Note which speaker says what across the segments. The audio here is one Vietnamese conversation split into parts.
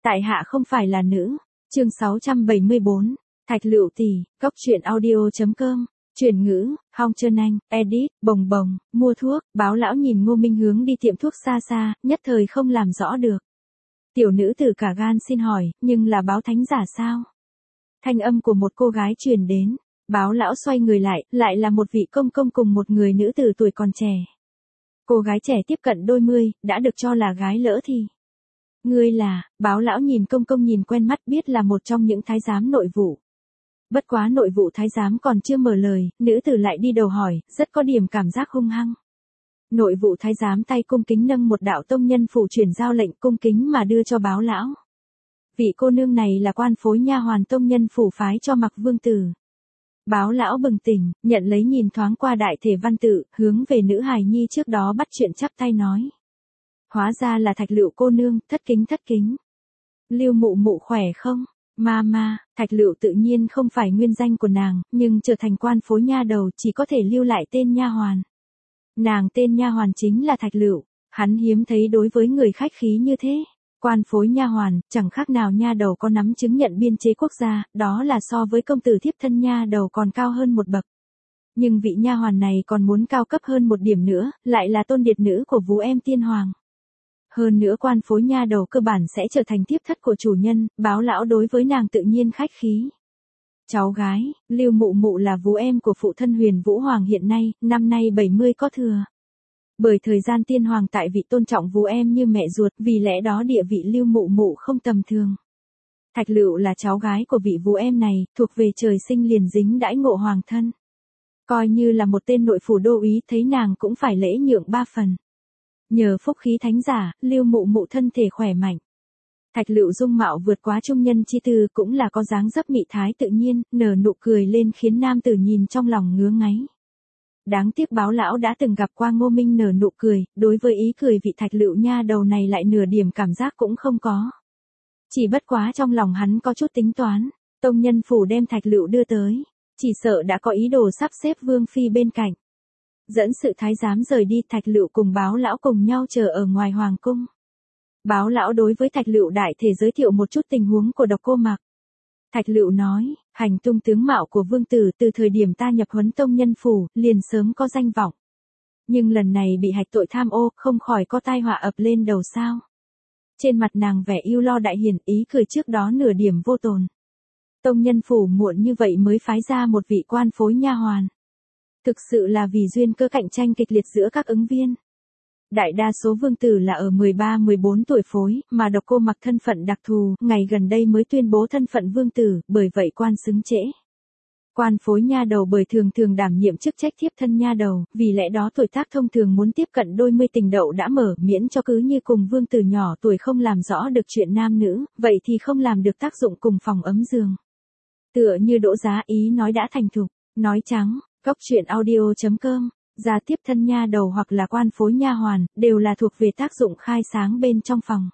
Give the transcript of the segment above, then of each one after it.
Speaker 1: Tại hạ không phải là nữ. Chương 674. Thạch Lựu tỷ, Cốc truyện audio.com. Chuyển ngữ, Hong Trân Anh, edit, bồng bồng, mua thuốc, Báo lão nhìn Ngô Minh hướng đi tiệm thuốc xa xa, nhất thời không làm rõ được. Tiểu nữ tử cả gan xin hỏi, nhưng là Báo thánh giả sao? Thanh âm của một cô gái truyền đến. Báo lão xoay người lại là một vị công công cùng một người nữ tử tuổi còn trẻ. Cô gái trẻ tiếp cận đôi mươi, đã được cho là gái lỡ thì. Ngươi là, Báo lão nhìn công công nhìn quen mắt biết là một trong những thái giám nội vụ. Bất quá nội vụ thái giám còn chưa mở lời, nữ tử lại đi đầu hỏi, rất có điểm cảm giác hung hăng. Nội vụ thái giám tay cung kính nâng một đạo tông nhân phủ chuyển giao lệnh cung kính mà đưa cho Báo lão. Vị cô nương này là quan phối nha hoàn tông nhân phủ phái cho Mặc Vương tử. Báo lão bừng tỉnh, nhận lấy nhìn thoáng qua đại thể văn tự, hướng về nữ hài nhi trước đó bắt chuyện chắp tay nói. Hóa ra là Thạch Lựu cô nương, thất kính. Lưu mụ mụ khỏe không? Ma, Thạch Lựu tự nhiên không phải nguyên danh của nàng, nhưng trở thành quan phối nha đầu chỉ có thể lưu lại tên nha hoàn. Nàng tên nha hoàn chính là Thạch Lựu, hắn hiếm thấy đối với người khách khí như thế. Quan phối nha hoàn, chẳng khác nào nha đầu có nắm chứng nhận biên chế quốc gia, đó là so với công tử thiếp thân nha đầu còn cao hơn một bậc. Nhưng vị nha hoàn này còn muốn cao cấp hơn một điểm nữa, lại là tôn điệt nữ của Vú Em Tiên Hoàng. Hơn nữa quan phối nha đầu cơ bản sẽ trở thành tiếp thất của chủ nhân, Báo lão đối với nàng tự nhiên khách khí. Cháu gái, Lưu mụ mụ là Vú Em của phụ thân Huyền Vũ Hoàng hiện nay, năm nay 70 có thừa. Bởi thời gian Tiên Hoàng tại vị tôn trọng Vú Em như mẹ ruột, vì lẽ đó địa vị Lưu mụ mụ không tầm thường. Thạch Lựu là cháu gái của vị Vú Em này, thuộc về trời sinh liền dính đãi ngộ hoàng thân. Coi như là một tên nội phủ đô úy thấy nàng cũng phải lễ nhượng 3 phần. Nhờ phúc khí thánh giả, Lưu mụ mụ thân thể khỏe mạnh. Thạch Lựu dung mạo vượt quá trung nhân chi tư, cũng là có dáng dấp mị thái tự nhiên, nở nụ cười lên khiến nam tử nhìn trong lòng ngứa ngáy. Đáng tiếc Báo lão đã từng gặp qua Ngô Minh nở nụ cười, đối với ý cười vị Thạch Lựu nha đầu này lại nửa điểm cảm giác cũng không có. Chỉ bất quá trong lòng hắn có chút tính toán, tông nhân phủ đem Thạch Lựu đưa tới, chỉ sợ đã có ý đồ sắp xếp vương phi bên cạnh. Dẫn sự thái giám rời đi, Thạch Lựu cùng Báo lão cùng nhau chờ ở ngoài hoàng cung. Báo lão đối với Thạch Lựu đại thể giới thiệu một chút tình huống của Độc Cô Mặc. Thạch Lựu nói, hành tung tướng mạo của vương tử từ thời điểm ta nhập huấn tông nhân phủ, liền sớm có danh vọng. Nhưng lần này bị hạch tội tham ô, không khỏi có tai họa ập lên đầu sao. Trên mặt nàng vẻ yêu lo đại hiển, ý cười trước đó nửa điểm vô tồn. Tông nhân phủ muộn như vậy mới phái ra một vị quan phối nha hoàn. Thực sự là vì duyên cơ cạnh tranh kịch liệt giữa các ứng viên. Đại đa số vương tử là ở 13-14 tuổi phối, mà Độc Cô Mặc thân phận đặc thù, ngày gần đây mới tuyên bố thân phận vương tử, bởi vậy quan xứng trễ. Quan phối nha đầu bởi thường đảm nhiệm chức trách thiếp thân nha đầu, vì lẽ đó tuổi tác thông thường muốn tiếp cận đôi mươi tình đậu đã mở, miễn cho cứ như cùng vương tử nhỏ tuổi không làm rõ được chuyện nam nữ, vậy thì không làm được tác dụng cùng phòng ấm giường. Tựa như Đỗ Giá Ý nói đã thành thục, nói trắng. Cốc truyện audio.com, gia tiếp thân nha đầu hoặc là quan phối nha hoàn, đều là thuộc về tác dụng khai sáng bên trong phòng.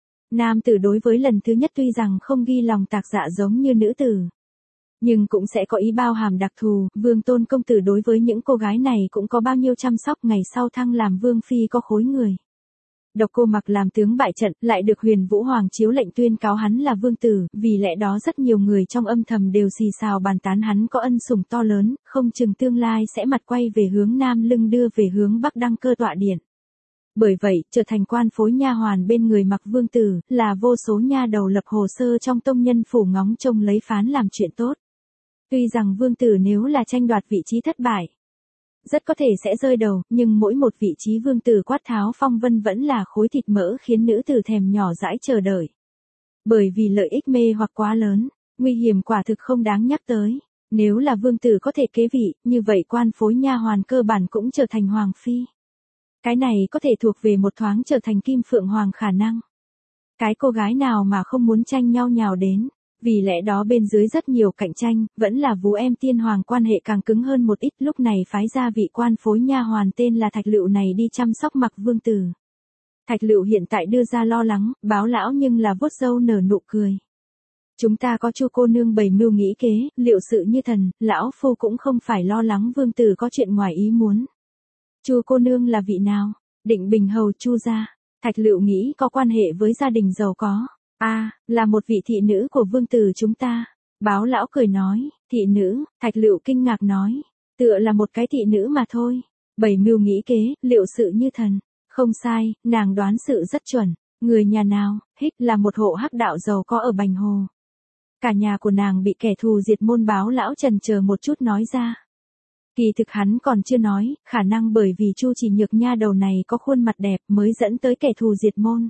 Speaker 1: Nam tử đối với lần thứ nhất tuy rằng không ghi lòng tạc dạ giống như nữ tử, nhưng cũng sẽ có ý bao hàm đặc thù, Vương Tôn công tử đối với những cô gái này cũng có bao nhiêu chăm sóc, ngày sau thăng làm vương phi có khối người. Độc Cô Mặc làm tướng bại trận, lại được Huyền Vũ Hoàng chiếu lệnh tuyên cáo hắn là vương tử, vì lẽ đó rất nhiều người trong âm thầm đều xì xào bàn tán hắn có ân sủng to lớn, không chừng tương lai sẽ mặt quay về hướng nam lưng đưa về hướng bắc đăng cơ tọa điện. Bởi vậy, trở thành quan phối nha hoàn bên người Mặc vương tử, là vô số nha đầu lập hồ sơ trong tông nhân phủ ngóng trông lấy phán làm chuyện tốt. Tuy rằng vương tử nếu là tranh đoạt vị trí thất bại, rất có thể sẽ rơi đầu, nhưng mỗi một vị trí vương tử quát tháo phong vân vẫn là khối thịt mỡ khiến nữ tử thèm nhỏ dãi chờ đợi. Bởi vì lợi ích mê hoặc quá lớn, nguy hiểm quả thực không đáng nhắc tới. Nếu là vương tử có thể kế vị, như vậy quan phối nha hoàn cơ bản cũng trở thành hoàng phi. Cái này có thể thuộc về một thoáng trở thành kim phượng hoàng khả năng. Cái cô gái nào mà không muốn tranh nhau nhào đến. Vì lẽ đó bên dưới rất nhiều cạnh tranh, vẫn là Vú Em Tiên Hoàng quan hệ càng cứng hơn một ít, lúc này phái ra vị quan phối nha hoàn tên là Thạch Lựu này đi chăm sóc Mặc vương tử. Thạch Lựu hiện tại đưa ra lo lắng, Báo lão nhưng là vuốt râu nở nụ cười. Chúng ta có Chu cô nương bày mưu nghĩ kế, liệu sự như thần, lão phu cũng không phải lo lắng vương tử có chuyện ngoài ý muốn. Chu cô nương là vị nào? Định Bình hầu Chu gia. Thạch Lựu nghĩ có quan hệ với gia đình giàu có. Là một vị thị nữ của vương tử chúng ta. Báo lão cười nói, thị nữ, Thạch Lựu kinh ngạc nói, tựa là một cái thị nữ mà thôi. Bảy mưu nghĩ kế, liệu sự như thần. Không sai, nàng đoán sự rất chuẩn. Người nhà nào, là một hộ hắc đạo giàu có ở Bành Hồ. Cả nhà của nàng bị kẻ thù diệt môn. Báo lão chần chờ một chút nói ra. Kỳ thực hắn còn chưa nói, khả năng bởi vì Chu Chỉ Nhược nha đầu này có khuôn mặt đẹp mới dẫn tới kẻ thù diệt môn.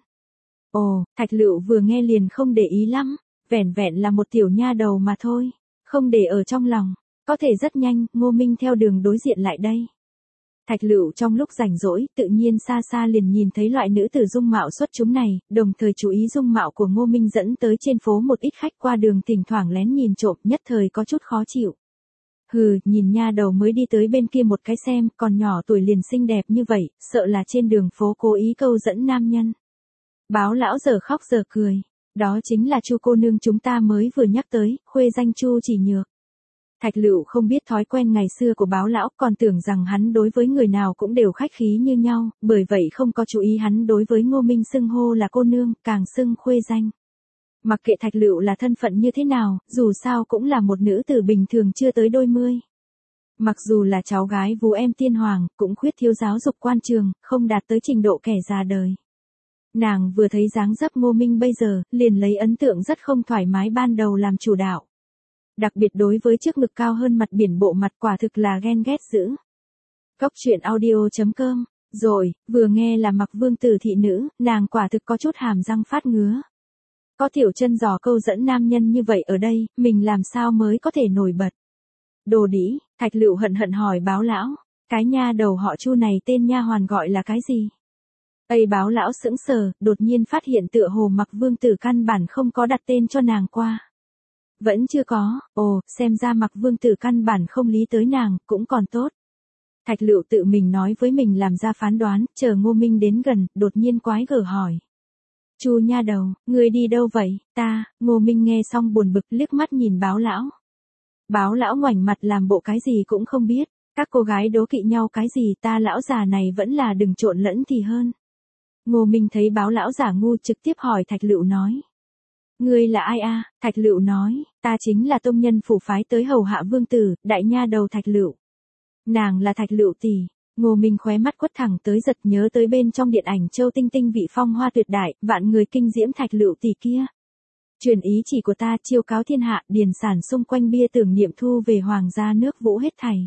Speaker 1: Ồ, Thạch Lựu vừa nghe liền không để ý lắm, vẻn vẹn là một tiểu nha đầu mà thôi, không để ở trong lòng, có thể rất nhanh, Ngô Minh theo đường đối diện lại đây. Thạch Lựu trong lúc rảnh rỗi, tự nhiên xa xa liền nhìn thấy loại nữ tử dung mạo xuất chúng này, đồng thời chú ý dung mạo của Ngô Minh dẫn tới trên phố một ít khách qua đường thỉnh thoảng lén nhìn trộm, nhất thời có chút khó chịu. Hừ, nhìn nha đầu mới đi tới bên kia một cái xem, còn nhỏ tuổi liền xinh đẹp như vậy, sợ là trên đường phố cố ý câu dẫn nam nhân. Báo lão giờ khóc giờ cười, đó chính là Chu cô nương chúng ta mới vừa nhắc tới, khuê danh Chu Chỉ Nhược. Thạch Lựu không biết thói quen ngày xưa của báo lão, còn tưởng rằng hắn đối với người nào cũng đều khách khí như nhau, bởi vậy không có chú ý hắn đối với Ngô Minh xưng hô là cô nương, càng xưng khuê danh. Mặc kệ Thạch Lựu là thân phận như thế nào, dù sao cũng là một nữ tử bình thường chưa tới đôi mươi. Mặc dù là cháu gái Vũ Em Tiên Hoàng, cũng khuyết thiếu giáo dục quan trường, không đạt tới trình độ kẻ già đời. Nàng vừa thấy dáng dấp Ngô Minh bây giờ, liền lấy ấn tượng rất không thoải mái ban đầu làm chủ đạo. Đặc biệt đối với trước ngực cao hơn mặt biển bộ mặt quả thực là ghen ghét dữ. Cốc truyện audio.com. Rồi, vừa nghe là mặc vương tử thị nữ, nàng quả thực có chút hàm răng phát ngứa. Có tiểu chân giò câu dẫn nam nhân như vậy ở đây, mình làm sao mới có thể nổi bật. Đồ đĩ, Thạch Lựu hận hận hỏi báo lão, cái nha đầu họ Chu này tên nha hoàn gọi là cái gì? Báo lão sững sờ, đột nhiên phát hiện tựa hồ mặc vương tử căn bản không có đặt tên cho nàng qua. Vẫn chưa có, xem ra mặc vương tử căn bản không lý tới nàng, cũng còn tốt. Thạch Lựu tự mình nói với mình làm ra phán đoán, chờ Ngô Minh đến gần, đột nhiên quái gở hỏi. Chu nha đầu, ngươi đi đâu vậy? Ngô Minh nghe xong buồn bực liếc mắt nhìn báo lão. Báo lão ngoảnh mặt làm bộ cái gì cũng không biết, các cô gái đố kỵ nhau cái gì, ta lão già này vẫn là đừng trộn lẫn thì hơn. Ngô Minh thấy báo lão giả ngu trực tiếp hỏi Thạch Lựu nói. Ngươi là ai a? Thạch Lựu nói, ta chính là tông nhân phủ phái tới hầu hạ vương tử, đại nha đầu Thạch Lựu. Nàng là Thạch Lựu tỷ. Ngô Minh khóe mắt quất thẳng tới giật nhớ tới bên trong điện ảnh Châu Tinh Tinh vị phong hoa tuyệt đại, vạn người kinh diễm Thạch Lựu tỷ kia. Truyền ý chỉ của ta chiêu cáo thiên hạ, điền sản xung quanh bia tưởng niệm thu về hoàng gia nước Vũ hết thảy.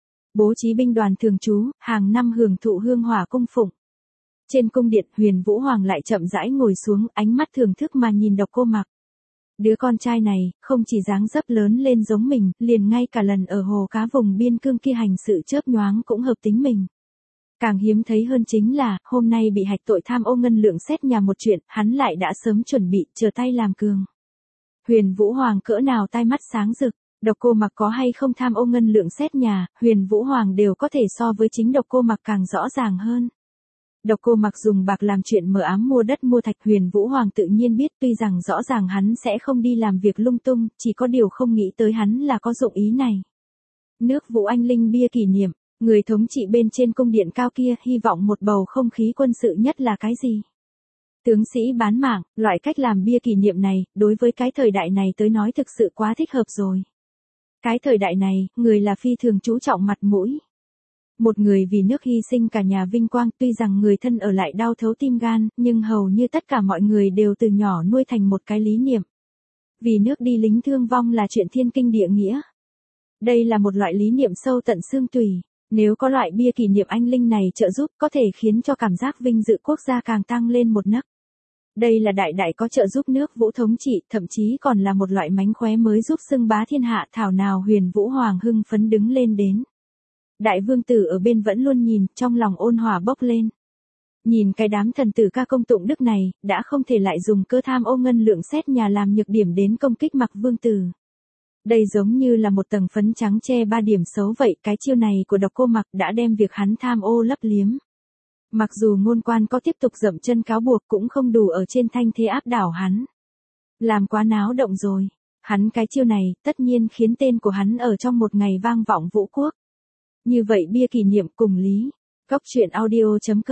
Speaker 1: Bố trí binh đoàn thường trú, hàng năm hưởng thụ hương hỏa cung phụng. Trên cung điện, Huyền Vũ Hoàng lại chậm rãi ngồi xuống, ánh mắt thưởng thức mà nhìn Độc Cô Mặc. Đứa con trai này, không chỉ dáng dấp lớn lên giống mình, liền ngay cả lần ở hồ cá vùng biên cương kia hành sự chớp nhoáng cũng hợp tính mình. Càng hiếm thấy hơn chính là, hôm nay bị hạch tội tham ô ngân lượng xét nhà một chuyện, hắn lại đã sớm chuẩn bị, chờ tay làm cường. Huyền Vũ Hoàng cỡ nào tai mắt sáng rực, Độc Cô Mặc có hay không tham ô ngân lượng xét nhà, Huyền Vũ Hoàng đều có thể so với chính Độc Cô Mặc càng rõ ràng hơn. Độc Cô Mặc dùng bạc làm chuyện mờ ám mua đất mua thạch, Huyền Vũ Hoàng tự nhiên biết, tuy rằng rõ ràng hắn sẽ không đi làm việc lung tung, chỉ có điều không nghĩ tới hắn là có dụng ý này. Nước Vũ Anh Linh bia kỷ niệm, người thống trị bên trên cung điện cao kia hy vọng một bầu không khí quân sự nhất là cái gì? Tướng sĩ bán mạng, loại cách làm bia kỷ niệm này, đối với cái thời đại này tới nói thực sự quá thích hợp rồi. Cái thời đại này, người là phi thường chú trọng mặt mũi. Một người vì nước hy sinh cả nhà vinh quang, tuy rằng người thân ở lại đau thấu tim gan, nhưng hầu như tất cả mọi người đều từ nhỏ nuôi thành một cái lý niệm. Vì nước đi lính thương vong là chuyện thiên kinh địa nghĩa. Đây là một loại lý niệm sâu tận xương tủy. Nếu có loại bia kỷ niệm anh linh này trợ giúp có thể khiến cho cảm giác vinh dự quốc gia càng tăng lên một nấc. Đây là đại đại có trợ giúp nước Vũ thống trị, thậm chí còn là một loại mánh khóe mới giúp xưng bá thiên hạ, thảo nào Huyền Vũ Hoàng hưng phấn đứng lên đến. Đại vương tử ở bên vẫn luôn nhìn, trong lòng ôn hòa bốc lên. Nhìn cái đám thần tử ca công tụng đức này, đã không thể lại dùng cơ tham ô ngân lượng xét nhà làm nhược điểm đến công kích mặc vương tử. Đây giống như là một tầng phấn trắng che ba điểm xấu vậy, cái chiêu này của Độc Cô Mặc đã đem việc hắn tham ô lấp liếm. Mặc dù ngôn quan có tiếp tục dậm chân cáo buộc cũng không đủ ở trên thanh thế áp đảo hắn. Làm quá náo động rồi. Hắn cái chiêu này, tất nhiên khiến tên của hắn ở trong một ngày vang vọng vũ quốc. Như vậy bia kỷ niệm cùng lý. Cốc truyện audio.com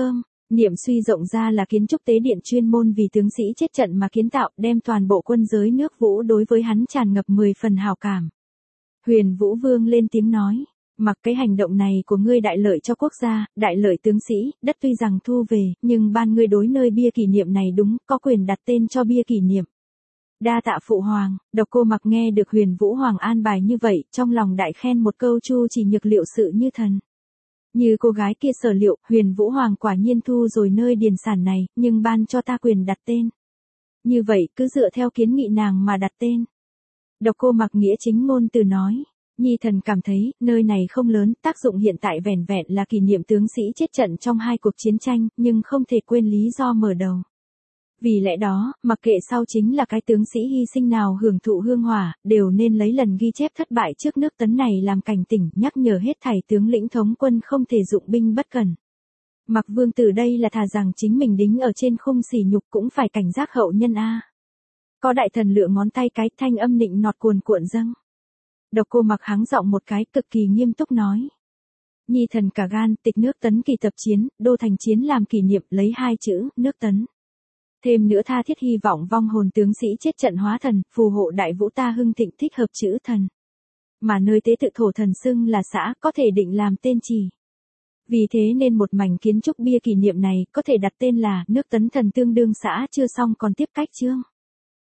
Speaker 1: Niệm suy rộng ra là kiến trúc tế điện chuyên môn vì tướng sĩ chết trận mà kiến tạo, đem toàn bộ quân giới nước Vũ đối với hắn tràn ngập 10 phần hào cảm. Huyền Vũ Vương lên tiếng nói, mặc cái hành động này của ngươi đại lợi cho quốc gia, đại lợi tướng sĩ, đất tuy rằng thu về, nhưng ban ngươi đối nơi bia kỷ niệm này đúng, có quyền đặt tên cho bia kỷ niệm. Đa tạ phụ hoàng. Độc Cô Mặc nghe được Huyền Vũ Hoàng an bài như vậy, trong lòng đại khen một câu chu chỉ nhược liệu sự như thần. Như cô gái kia sở liệu, Huyền Vũ Hoàng quả nhiên thu rồi nơi điền sản này, nhưng ban cho ta quyền đặt tên. Như vậy, cứ dựa theo kiến nghị nàng mà đặt tên. Độc Cô Mặc nghĩa chính ngôn từ nói. Nhi thần cảm thấy, nơi này không lớn, tác dụng hiện tại vẻn vẹn là kỷ niệm tướng sĩ chết trận trong 2 cuộc chiến tranh, nhưng không thể quên lý do mở đầu. Vì lẽ đó, mặc kệ sau chính là cái tướng sĩ hy sinh nào hưởng thụ hương hỏa, đều nên lấy lần ghi chép thất bại trước nước Tấn này làm cảnh tỉnh, nhắc nhở hết thảy tướng lĩnh thống quân không thể dụng binh bất cẩn. Mặc Vương từ đây là thà rằng chính mình đính ở trên khung sỉ nhục cũng phải cảnh giác hậu nhân a. Có đại thần lựa ngón tay cái, thanh âm nịnh nọt cuồn cuộn dâng. Độc Cô Mặc hắng giọng một cái, cực kỳ nghiêm túc nói. Nhi thần cả gan, tịch nước Tấn kỳ tập chiến, đô thành chiến làm kỷ niệm, lấy 2 chữ, nước Tấn. Thêm nữa tha thiết hy vọng vong hồn tướng sĩ chết trận hóa thần, phù hộ đại vũ ta hưng thịnh, thích hợp chữ thần. Mà nơi tế tự thổ thần xưng là xã, có thể định làm tên trì. Vì thế nên một mảnh kiến trúc bia kỷ niệm này có thể đặt tên là nước Tấn thần tương đương xã chưa xong còn tiếp cách chương.